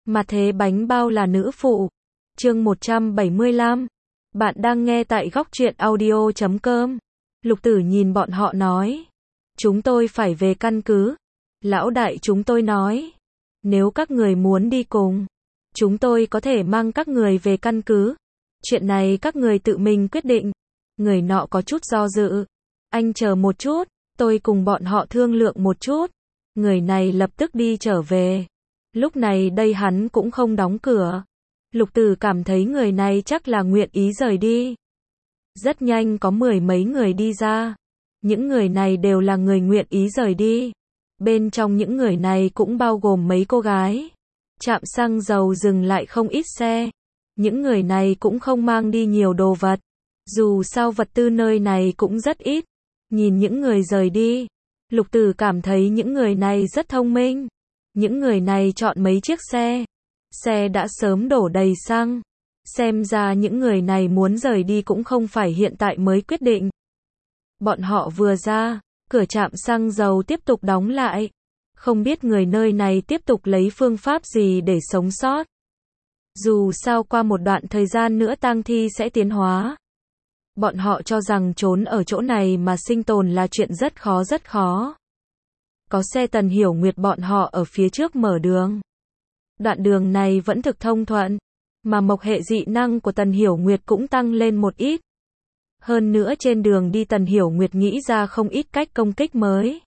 Mà thế bánh bao là nữ phụ. Chương 175. Bạn đang nghe tại góc truyện audio.com. Lục Tử nhìn bọn họ nói. Chúng tôi phải về căn cứ. Lão đại chúng tôi nói. Nếu các người muốn đi cùng, chúng tôi có thể mang các người về căn cứ. Chuyện này các người tự mình quyết định. Người nọ có chút do dự. Anh chờ một chút, tôi cùng bọn họ thương lượng một chút. Người này lập tức đi trở về. Lúc này đây hắn cũng không đóng cửa. Lục Tử cảm thấy người này chắc là nguyện ý rời đi. Rất nhanh có 10 mấy người đi ra. Những người này đều là người nguyện ý rời đi. Bên trong những người này cũng bao gồm mấy cô gái. Trạm xăng dầu dừng lại không ít xe. Những người này cũng không mang đi nhiều đồ vật. Dù sao vật tư nơi này cũng rất ít. Nhìn những người rời đi, Lục Tử cảm thấy những người này rất thông minh. Những người này chọn mấy chiếc xe. Xe đã sớm đổ đầy xăng. Xem ra những người này muốn rời đi cũng không phải hiện tại mới quyết định. Bọn họ vừa ra, cửa trạm xăng dầu tiếp tục đóng lại. Không biết người nơi này tiếp tục lấy phương pháp gì để sống sót. Dù sao qua một đoạn thời gian nữa tang thi sẽ tiến hóa. Bọn họ cho rằng trốn ở chỗ này mà sinh tồn là chuyện rất khó rất khó. Có xe Tần Hiểu Nguyệt bọn họ ở phía trước mở đường. Đoạn đường này vẫn thực thông thuận, mà mộc hệ dị năng của Tần Hiểu Nguyệt cũng tăng lên một ít. Hơn nữa trên đường đi Tần Hiểu Nguyệt nghĩ ra không ít cách công kích mới.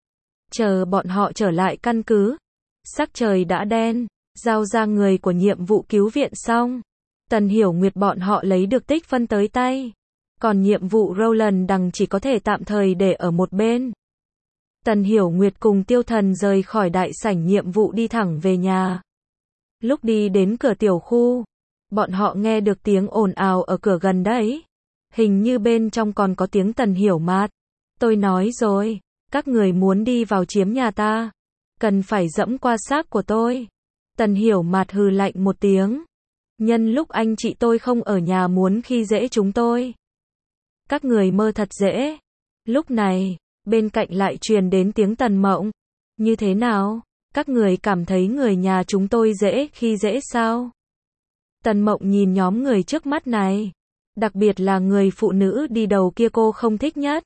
Chờ bọn họ trở lại căn cứ, sắc trời đã đen, giao ra người của nhiệm vụ cứu viện xong. Tần Hiểu Nguyệt bọn họ lấy được tích phân tới tay. Còn nhiệm vụ Roland đằng chỉ có thể tạm thời để ở một bên. Tần Hiểu Nguyệt cùng Tiêu Thần rời khỏi đại sảnh nhiệm vụ đi thẳng về nhà. Lúc đi đến cửa tiểu khu, bọn họ nghe được tiếng ồn ào ở cửa gần đấy. Hình như bên trong còn có tiếng Tần Hiểu Mạt. Tôi nói rồi, các người muốn đi vào chiếm nhà ta, cần phải dẫm qua xác của tôi. Tần Hiểu Mạt hừ lạnh một tiếng. Nhân lúc anh chị tôi không ở nhà muốn khi dễ chúng tôi. Các người mơ thật dễ. Lúc này, bên cạnh lại truyền đến tiếng Tần Mộng. Như thế nào? Các người cảm thấy người nhà chúng tôi dễ khi dễ sao? Tần Mộng nhìn nhóm người trước mắt này. Đặc biệt là người phụ nữ đi đầu kia cô không thích nhất.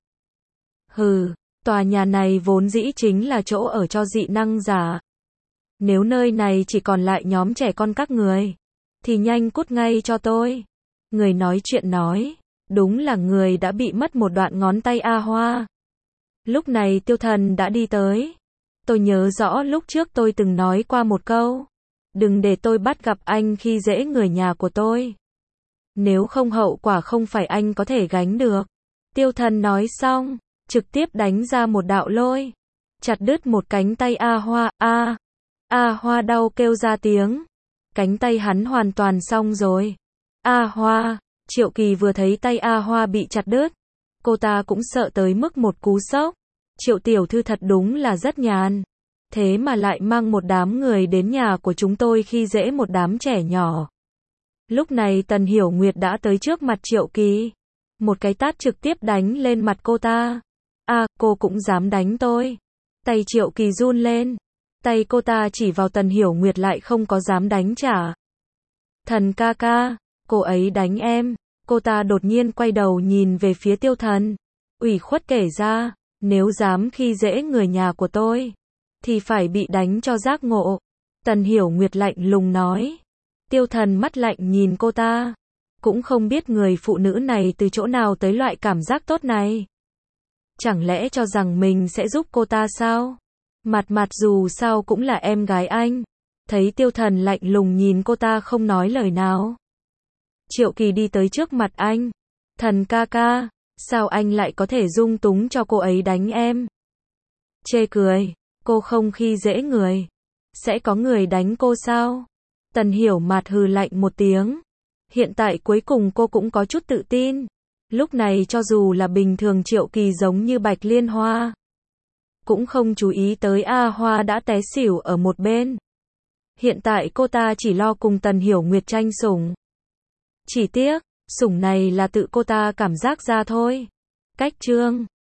Hừ, tòa nhà này vốn dĩ chính là chỗ ở cho dị năng giả. Nếu nơi này chỉ còn lại nhóm trẻ con các người, thì nhanh cút ngay cho tôi. Người nói chuyện nói. Đúng là người đã bị mất một đoạn ngón tay A Hoa. Lúc này Tiêu Thần đã đi tới. Tôi nhớ rõ lúc trước tôi từng nói qua một câu. Đừng để tôi bắt gặp anh khi dễ người nhà của tôi. Nếu không hậu quả không phải anh có thể gánh được. Tiêu Thần nói xong, trực tiếp đánh ra một đạo lôi. Chặt đứt một cánh tay A Hoa. A Hoa đau kêu ra tiếng. Cánh tay hắn hoàn toàn xong rồi. A Hoa. Triệu Kỳ vừa thấy tay A Hoa bị chặt đứt, cô ta cũng sợ tới mức một cú sốc. Triệu tiểu thư thật đúng là rất nhàn. Thế mà lại mang một đám người đến nhà của chúng tôi khi dễ một đám trẻ nhỏ. Lúc này Tần Hiểu Nguyệt đã tới trước mặt Triệu Kỳ. Một cái tát trực tiếp đánh lên mặt cô ta. Cô cũng dám đánh tôi. Tay Triệu Kỳ run lên. Tay cô ta chỉ vào Tần Hiểu Nguyệt lại không có dám đánh trả. Thần ca ca. Cô ấy đánh em. Cô ta đột nhiên quay đầu nhìn về phía Tiêu Thần. Ủy khuất kể ra, nếu dám khi dễ người nhà của tôi, thì phải bị đánh cho giác ngộ. Tần Hiểu Nguyệt lạnh lùng nói. Tiêu Thần mắt lạnh nhìn cô ta. Cũng không biết người phụ nữ này từ chỗ nào tới loại cảm giác tốt này. Chẳng lẽ cho rằng mình sẽ giúp cô ta sao? Mặt dù sao cũng là em gái anh. Thấy Tiêu Thần lạnh lùng nhìn cô ta không nói lời nào. Triệu Kỳ đi tới trước mặt anh. Thần ca ca, sao anh lại có thể dung túng cho cô ấy đánh em? Chê cười, cô không khi dễ người. Sẽ có người đánh cô sao? Tần Hiểu Mạt hừ lạnh một tiếng. Hiện tại cuối cùng cô cũng có chút tự tin. Lúc này cho dù là bình thường Triệu Kỳ giống như Bạch Liên Hoa, cũng không chú ý tới A Hoa đã té xỉu ở một bên. Hiện tại cô ta chỉ lo cùng Tần Hiểu Nguyệt tranh sủng. Chỉ tiếc, sủng này là tự cô ta cảm giác ra thôi. Cách chương